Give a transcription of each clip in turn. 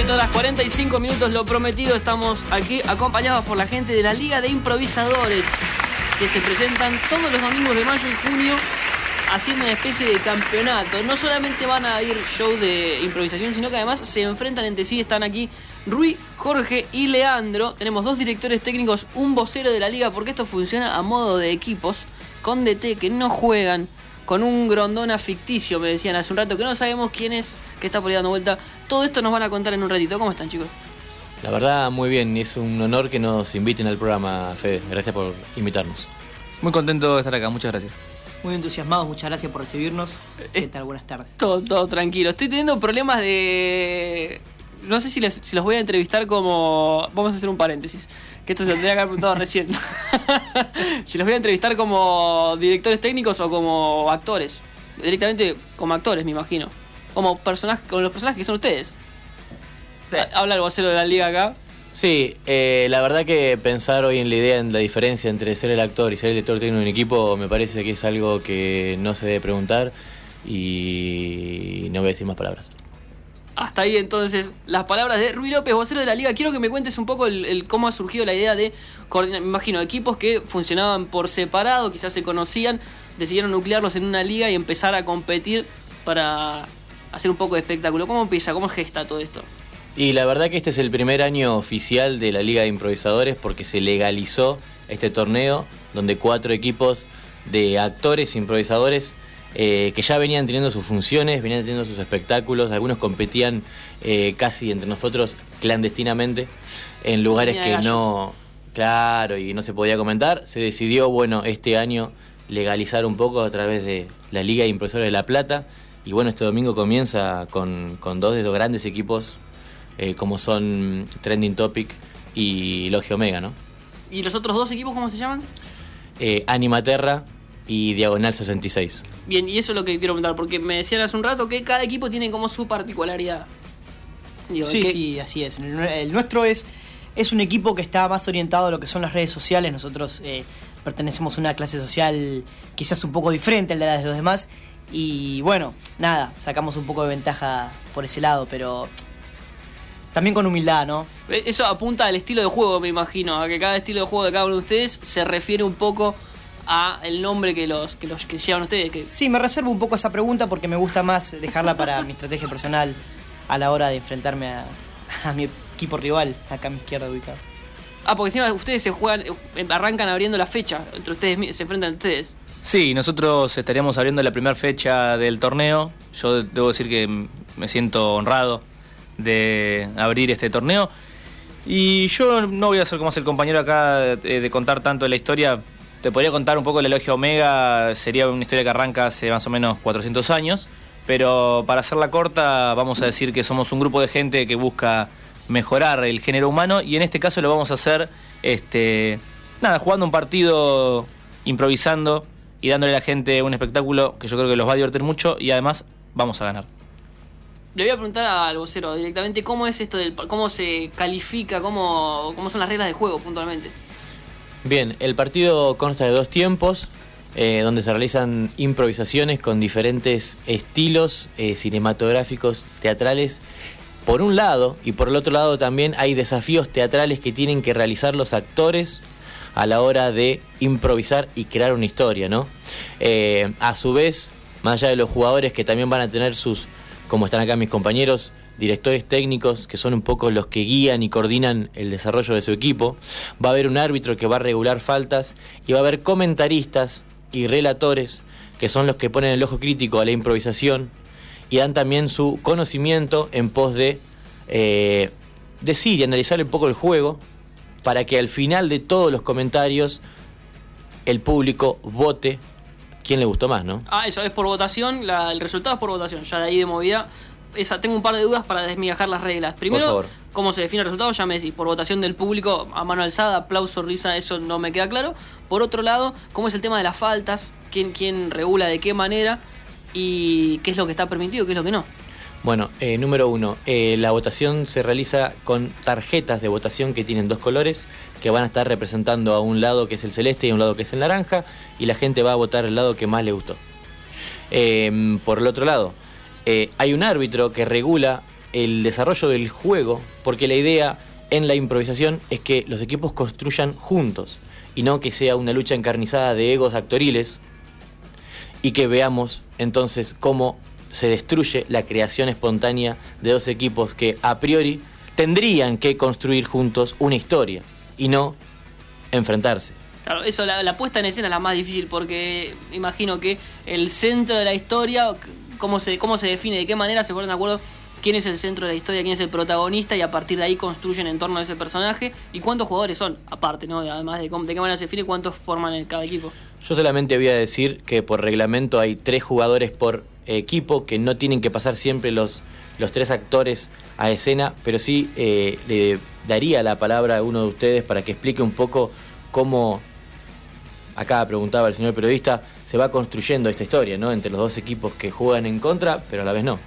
17 horas 45 minutos, lo prometido, estamos aquí acompañados por la gente de la Liga de Improvisadores, que se presentan todos los domingos de mayo y junio haciendo una especie de campeonato. No solamente van a ir show de improvisación, sino que además se enfrentan entre sí. Están aquí Rui, Jorge y Leandro. Tenemos 2 directores técnicos, un vocero de la liga, porque esto funciona a modo de equipos, con DT que no juegan, con un Grondona ficticio, me decían hace un rato, que no sabemos quién es, que está por ahí dando vuelta. Todo esto nos van a contar en un ratito. ¿Cómo están, chicos? La verdad, muy bien, y es un honor que nos inviten al programa, Fede. Gracias por invitarnos. Muy contento de estar acá, muchas gracias. Muy entusiasmados, muchas gracias por recibirnos. ¿Qué tal? Buenas tardes. Todo tranquilo. Estoy teniendo problemas de... No sé si los voy a entrevistar como... Vamos a hacer un paréntesis, que esto se tendría que haber preguntado recién. Si los voy a entrevistar como directores técnicos o como actores. Directamente como actores, me imagino. Como los personajes que son ustedes. Sí. Habla el vocero de la liga acá. Sí, la verdad que pensar hoy en la idea, en la diferencia entre ser el actor y ser el director técnico de un equipo, me parece que es algo que no se debe preguntar, y no voy a decir más palabras. Hasta ahí entonces las palabras de Rui López, vocero de la liga. Quiero que me cuentes un poco el cómo ha surgido la idea de coordinar. Me imagino equipos que funcionaban por separado, quizás se conocían, decidieron nuclearlos en una liga y empezar a competir para hacer un poco de espectáculo. ¿Cómo empieza? ¿Cómo gesta todo esto? Y la verdad que este es el primer año oficial de la Liga de Improvisadores, porque se legalizó este torneo donde 4 equipos de actores improvisadores que ya venían teniendo sus funciones, venían teniendo sus espectáculos. Algunos competían casi entre nosotros clandestinamente en lugares que no... Claro, y no se podía comentar. Se decidió, bueno, este año legalizar un poco a través de la Liga de Improvisadores de La Plata. Y bueno, este domingo comienza con 2 de los grandes equipos, como son Trending Topic y Logia Omega, ¿no? ¿Y los otros 2 equipos cómo se llaman? Animaterra y Diagonal 66. Bien, y eso es lo que quiero preguntar, porque me decían hace un rato que cada equipo tiene como su particularidad. Digo, sí, así es. El nuestro es un equipo que está más orientado a lo que son las redes sociales. Nosotros pertenecemos a una clase social quizás un poco diferente a la de los demás. Y bueno, nada, sacamos un poco de ventaja por ese lado, pero también con humildad, ¿no? Eso apunta al estilo de juego, me imagino, a que cada estilo de juego de cada uno de ustedes se refiere un poco a el nombre que llevan ustedes. Sí, me reservo un poco esa pregunta porque me gusta más dejarla para mi estrategia personal a la hora de enfrentarme a mi equipo rival, acá a mi izquierda ubicado. Porque encima ustedes arrancan abriendo la fecha, entre ustedes se enfrentan ustedes. Sí, nosotros estaríamos abriendo la primera fecha del torneo. Yo debo decir que me siento honrado de abrir este torneo. Y yo no voy a ser como es el compañero acá de contar tanto de la historia. Te podría contar un poco de la Logia Omega. Sería una historia que arranca hace más o menos 400 años. Pero para hacerla corta, vamos a decir que somos un grupo de gente que busca mejorar el género humano. Y en este caso lo vamos a hacer jugando un partido, improvisando y dándole a la gente un espectáculo que yo creo que los va a divertir mucho, y además vamos a ganar. Le voy a preguntar al vocero directamente cómo es esto cómo se califica, cómo son las reglas del juego puntualmente. Bien, el partido consta de 2 tiempos, donde se realizan improvisaciones con diferentes estilos cinematográficos, teatrales, por un lado, y por el otro lado también hay desafíos teatrales que tienen que realizar los actores a la hora de improvisar y crear una historia, ¿no? A su vez, más allá de los jugadores que también van a tener como están acá mis compañeros, directores técnicos, que son un poco los que guían y coordinan el desarrollo de su equipo, va a haber un árbitro que va a regular faltas, y va a haber comentaristas y relatores, que son los que ponen el ojo crítico a la improvisación y dan también su conocimiento en pos de decir y analizar un poco el juego, para que al final de todos los comentarios el público vote quién le gustó más, ¿no? Eso es por votación, el resultado es por votación, ya de ahí de movida. Tengo un par de dudas para desmigajar las reglas. Primero, ¿cómo se define el resultado? Ya me decís, por votación del público, a mano alzada, aplauso, risa, eso no me queda claro. Por otro lado, ¿cómo es el tema de las faltas? ¿Quién regula de qué manera? ¿Y qué es lo que está permitido, qué es lo que no? Bueno, número 1, la votación se realiza con tarjetas de votación que tienen 2 colores, que van a estar representando a un lado que es el celeste y a un lado que es el naranja, y la gente va a votar el lado que más le gustó. Por el otro lado, hay un árbitro que regula el desarrollo del juego, porque la idea en la improvisación es que los equipos construyan juntos y no que sea una lucha encarnizada de egos actoriles y que veamos entonces cómo se destruye la creación espontánea de dos equipos que a priori tendrían que construir juntos una historia y no enfrentarse. Claro, eso, la puesta en escena es la más difícil, porque imagino que el centro de la historia, cómo se define, de qué manera se ponen de acuerdo quién es el centro de la historia, quién es el protagonista, y a partir de ahí construyen en torno a ese personaje, y cuántos jugadores son, aparte, ¿no? Además de qué manera se define, cuántos forman en cada equipo. Yo solamente voy a decir que por reglamento hay 3 jugadores por equipo, que no tienen que pasar siempre los 3 actores a escena, pero sí le daría la palabra a uno de ustedes para que explique un poco cómo, acá preguntaba el señor periodista, se va construyendo esta historia, ¿no? Entre los dos equipos que juegan en contra, pero a la vez no.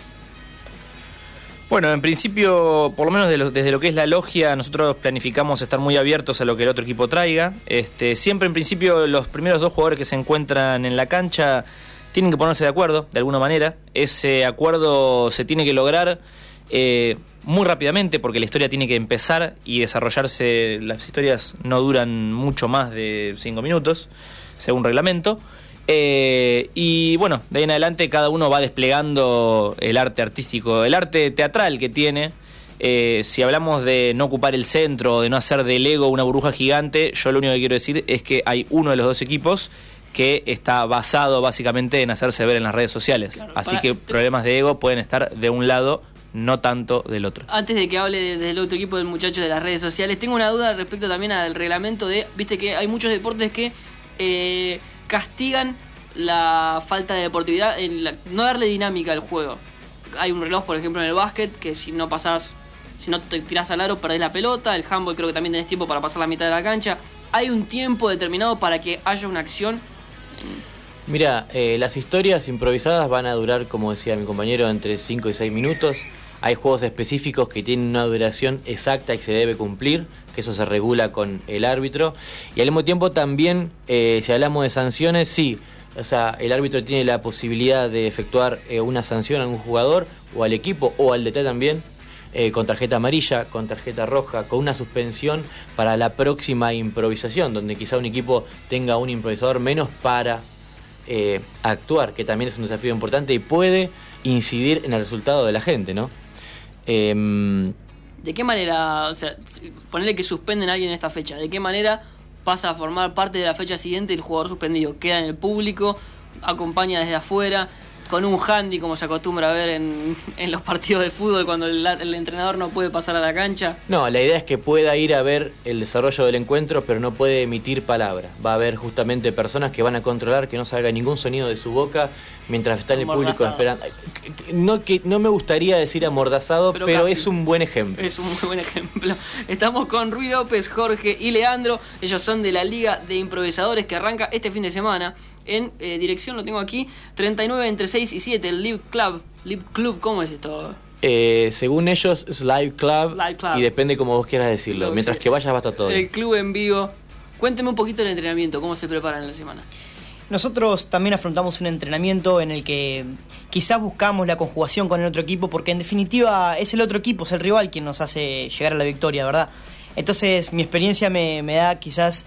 Bueno, en principio, por lo menos desde lo que es la logia, nosotros planificamos estar muy abiertos a lo que el otro equipo traiga. Siempre en principio los primeros 2 jugadores que se encuentran en la cancha tienen que ponerse de acuerdo, de alguna manera. Ese acuerdo se tiene que lograr muy rápidamente, porque la historia tiene que empezar y desarrollarse. Las historias no duran mucho más de 5 minutos, según reglamento. Y bueno, de ahí en adelante cada uno va desplegando el arte artístico, el arte teatral que tiene. Si hablamos de no ocupar el centro, de no hacer del ego una burbuja gigante, yo lo único que quiero decir es que hay uno de los 2 equipos que está basado básicamente en hacerse ver en las redes sociales. Claro, así que problemas de ego pueden estar de un lado, no tanto del otro. Antes de que hable del otro equipo, del muchacho de las redes sociales, tengo una duda respecto también al reglamento viste que hay muchos deportes que castigan la falta de deportividad, no darle dinámica al juego. Hay un reloj, por ejemplo, en el básquet, que si no te tirás al aro perdés la pelota. El handball creo que también tenés tiempo para pasar la mitad de la cancha. Hay un tiempo determinado para que haya una acción. Mira, las historias improvisadas van a durar, como decía mi compañero, entre 5 y 6 minutos. Hay juegos específicos que tienen una duración exacta y se debe cumplir, que eso se regula con el árbitro. Y al mismo tiempo también, si hablamos de sanciones, sí, o sea, el árbitro tiene la posibilidad de efectuar una sanción a un jugador o al equipo o al DT también, con tarjeta amarilla, con tarjeta roja, con una suspensión para la próxima improvisación, donde quizá un equipo tenga un improvisador menos para actuar, que también es un desafío importante y puede incidir en el resultado de la gente, ¿no? ¿De qué manera, o sea, ponerle que suspenden a alguien en esta fecha, de qué manera pasa a formar parte de la fecha siguiente el jugador suspendido? ¿Queda en el público? ¿Acompaña desde afuera? ¿Con un handy, como se acostumbra a ver en los partidos de fútbol cuando el entrenador no puede pasar a la cancha? No, la idea es que pueda ir a ver el desarrollo del encuentro, pero no puede emitir palabra. Va a haber justamente personas que van a controlar que no salga ningún sonido de su boca mientras está en el público esperando. No me gustaría decir amordazado, pero es un buen ejemplo. Es un muy buen ejemplo. Estamos con Rui López, Jorge y Leandro. Ellos son de la Liga de Improvisadores, que arranca este fin de semana. En dirección, lo tengo aquí, 39 entre 6 y 7, el Live Club, ¿cómo es esto? Según ellos es Live Club, y depende como vos quieras decirlo. Club, mientras sí. que vayas va a estar todo. El club en vivo. Cuénteme un poquito del entrenamiento, cómo se preparan en la semana. Nosotros también afrontamos un entrenamiento en el que quizás buscamos la conjugación con el otro equipo, porque en definitiva es el otro equipo, es el rival quien nos hace llegar a la victoria, ¿verdad? Entonces mi experiencia me da quizás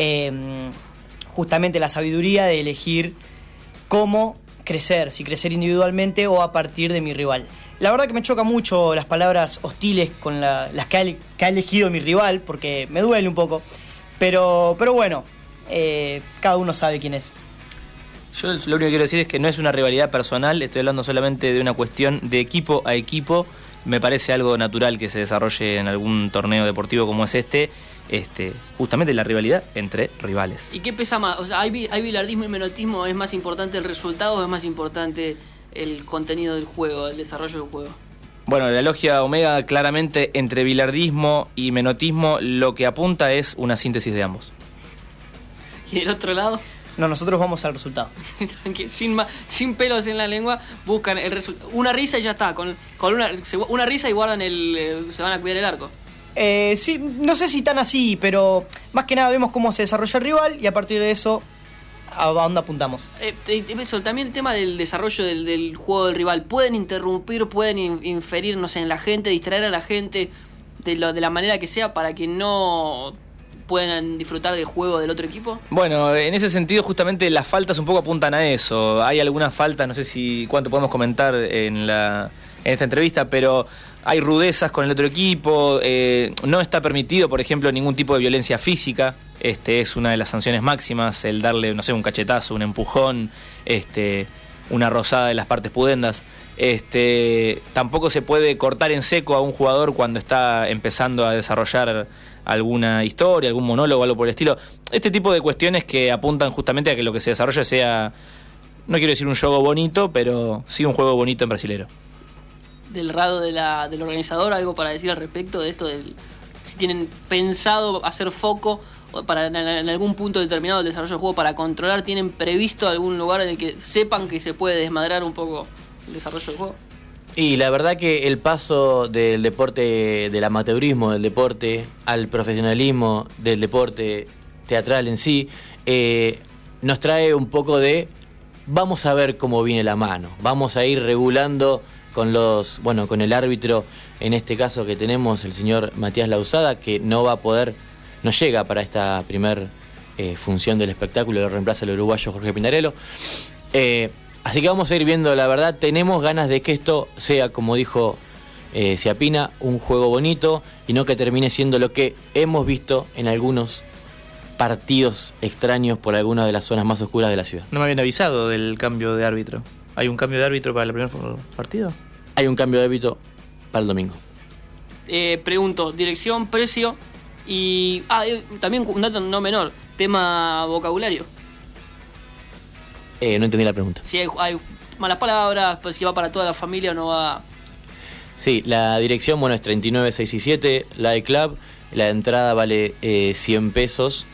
justamente la sabiduría de elegir cómo crecer, si crecer individualmente o a partir de mi rival. La verdad que me choca mucho las palabras hostiles con las que ha elegido mi rival, porque me duele un poco, pero bueno, cada uno sabe quién es. Yo lo único que quiero decir es que no es una rivalidad personal, estoy hablando solamente de una cuestión de equipo a equipo. Me parece algo natural que se desarrolle en algún torneo deportivo como es justamente la rivalidad entre rivales. ¿Y qué pesa más? O sea, ¿hay bilardismo y menotismo? ¿Es más importante el resultado o es más importante el contenido del juego, el desarrollo del juego? Bueno, la logia Omega claramente entre bilardismo y menotismo lo que apunta es una síntesis de ambos. ¿Y del otro lado? No, nosotros vamos al resultado. sin pelos en la lengua, buscan el resultado. Una risa y ya está. Con una risa y guardan se van a cuidar el arco. Sí, no sé si tan así, pero más que nada vemos cómo se desarrolla el rival y a partir de eso a dónde apuntamos. También el tema del desarrollo del juego del rival. ¿Pueden interrumpir, pueden inferir, no sé, en la gente, distraer a la gente de la manera que sea para que no puedan disfrutar del juego del otro equipo? Bueno, en ese sentido justamente las faltas un poco apuntan a eso. Hay algunas faltas, no sé si cuánto podemos comentar en esta entrevista, pero hay rudezas con el otro equipo, no está permitido, por ejemplo, ningún tipo de violencia física. Es una de las sanciones máximas, el darle, no sé, un cachetazo, un empujón, una rozada de las partes pudendas. Tampoco se puede cortar en seco a un jugador cuando está empezando a desarrollar alguna historia, algún monólogo, algo por el estilo. Este tipo de cuestiones que apuntan justamente a que lo que se desarrolle sea, no quiero decir un juego bonito, pero sí un juego bonito en brasilero. Del lado del organizador, algo para decir al respecto de esto, si tienen pensado hacer foco para en algún punto determinado del desarrollo del juego para controlar, ¿tienen previsto algún lugar en el que sepan que se puede desmadrar un poco el desarrollo del juego? Y la verdad que el paso del deporte, del amateurismo del deporte al profesionalismo del deporte teatral en sí, nos trae un poco de vamos a ver cómo viene la mano, vamos a ir regulando con el árbitro, en este caso que tenemos el señor Matías Lausada, que no llega para esta primer función del espectáculo, lo reemplaza el uruguayo Jorge Pinarello. Así que vamos a ir viendo, la verdad, tenemos ganas de que esto sea, como dijo Ciapina, un juego bonito y no que termine siendo lo que hemos visto en algunos partidos extraños por algunas de las zonas más oscuras de la ciudad. No me habían avisado del cambio de árbitro. ¿Hay un cambio de árbitro para el primer partido? Hay un cambio de árbitro para el domingo. Pregunto, dirección, precio y... también un dato no menor, tema vocabulario. No entendí la pregunta. Si hay malas palabras, pues si va para toda la familia o no va... Sí, la dirección, es 39617, Live Club. La entrada vale 100 pesos.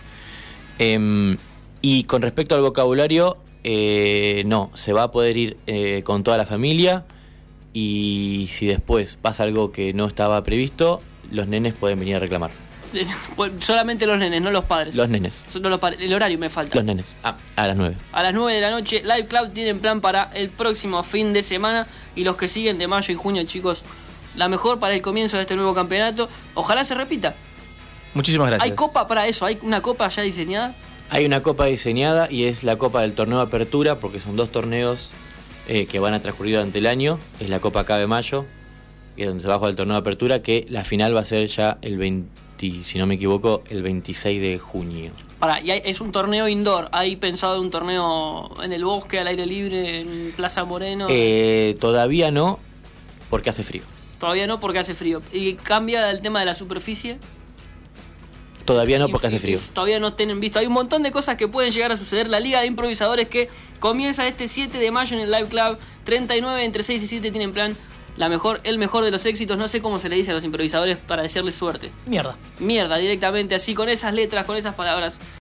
Y con respecto al vocabulario, no, se va a poder ir con toda la familia. Y si después pasa algo que no estaba previsto, los nenes pueden venir a reclamar. Solamente los nenes, no los padres. Los nenes. No los padres. El horario me falta. Los nenes. A las 9. A las 9 de la noche, Live Club tienen plan para el próximo fin de semana. Y los que siguen de mayo y junio, chicos, la mejor para el comienzo de este nuevo campeonato. Ojalá se repita. Muchísimas gracias. ¿Hay copa para eso? ¿Hay una copa ya diseñada? Hay una copa diseñada y es la copa del torneo de apertura, porque son 2 torneos que van a transcurrir durante el año. Es la Copa Cabe Mayo, que es donde se va a jugar el torneo de apertura, que la final va a ser ya si no me equivoco, el 26 de junio. Y es un torneo indoor. ¿Hay pensado un torneo en el bosque, al aire libre, en Plaza Moreno? Todavía no, porque hace frío. Todavía no, porque hace frío. ¿Y cambia el tema de la superficie? Todavía no, porque hace frío. Todavía no tienen visto. Hay un montón de cosas que pueden llegar a suceder. La Liga de Improvisadores que comienza este 7 de mayo en el Live Club. 39 entre 6 y 7 tienen plan. El mejor de los éxitos. No sé cómo se le dice a los improvisadores para desearles suerte. Mierda, directamente, así, con esas letras, con esas palabras.